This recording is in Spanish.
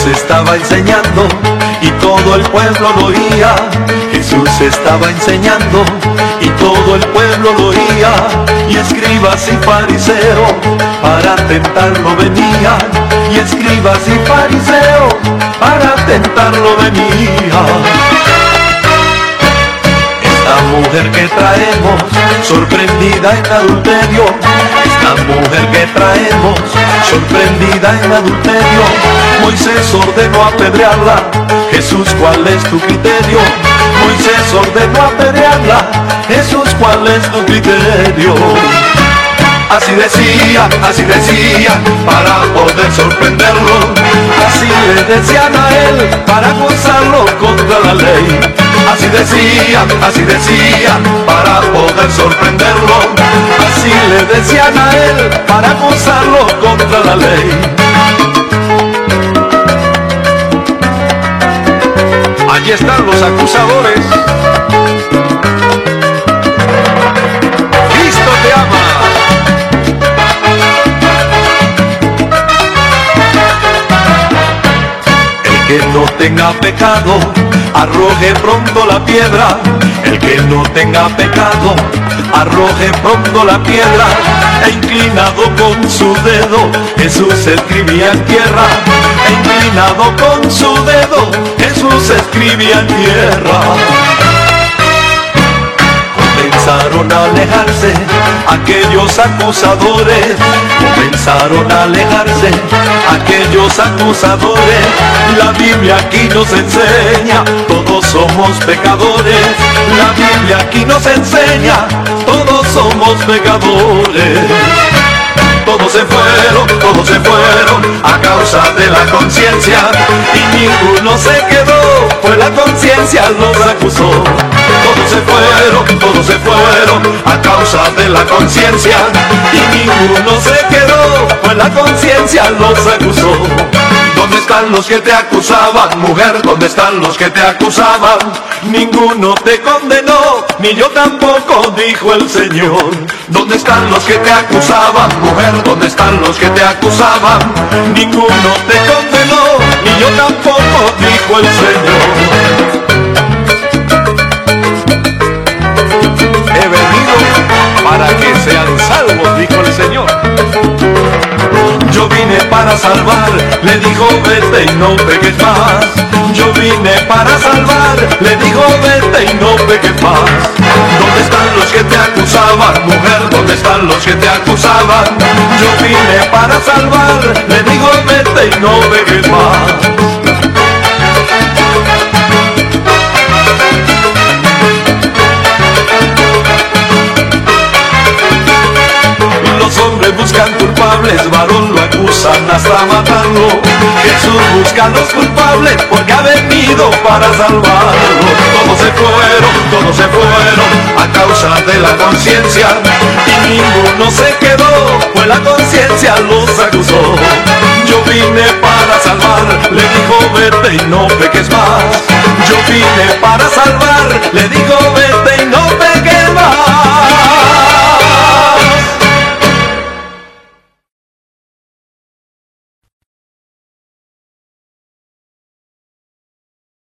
estaba enseñando y todo el pueblo lo oía. Jesús estaba enseñando y todo el pueblo lo oía. Y escribas y fariseos para tentarlo venían. Y escribas y fariseos para tentarlo venían. Esta mujer que traemos, sorprendida en adulterio. Esta mujer que traemos, sorprendida en adulterio. Moisés ordenó apedrearla. Jesús, ¿cuál es tu criterio? Moisés ordenó apedrearla. Jesús, ¿cuál es tu criterio? Así decía, para poder sorprenderlo. Así le decían a él, para acusarlo contra la ley. Así decía, para poder sorprenderlo. Así le decían a él, para acusarlo contra la ley. Allí están los acusadores. Cristo te ama. El que no tenga pecado, arroje pronto la piedra. El que no tenga pecado, arroje pronto la piedra. E inclinado con su dedo, Jesús escribía en tierra. E inclinado con su dedo, Jesús escribía en tierra. Comenzaron a alejarse aquellos acusadores. Comenzaron a alejarse aquellos acusadores. La Biblia aquí nos enseña, todos somos pecadores. La Biblia aquí nos enseña, todos somos pecadores. Todos se fueron a causa de la conciencia. Y ninguno se quedó, pues la conciencia los acusó. Todos se fueron a causa de la conciencia. Y ninguno se quedó, pues la conciencia los acusó. ¿Dónde están los que te acusaban, mujer? ¿Dónde están los que te acusaban? Ninguno te condenó, ni yo tampoco, dijo el Señor. ¿Dónde están los que te acusaban, mujer? ¿Dónde están los que te acusaban? Ninguno te condenó, ni yo tampoco, dijo el Señor. He venido para que sean salvos, dijo el Señor. Yo vine para salvar, le dijo vete y no peques más. Yo vine para salvar, le dijo vete y no peques más. ¿Dónde están los que te acusaban, mujer? ¿Dónde están los que te acusaban? Yo vine para salvar, le dijo vete y no peques más. Los hombres buscan culpables, varón lo acusan hasta matarlo. Jesús busca a los culpables porque ha venido para salvarlo. Todos se fueron a causa de la conciencia. Y ninguno se quedó, pues la conciencia los acusó. Yo vine para salvar, le dijo vete y no peques más. Yo vine para salvar, le dijo vete y no peques más.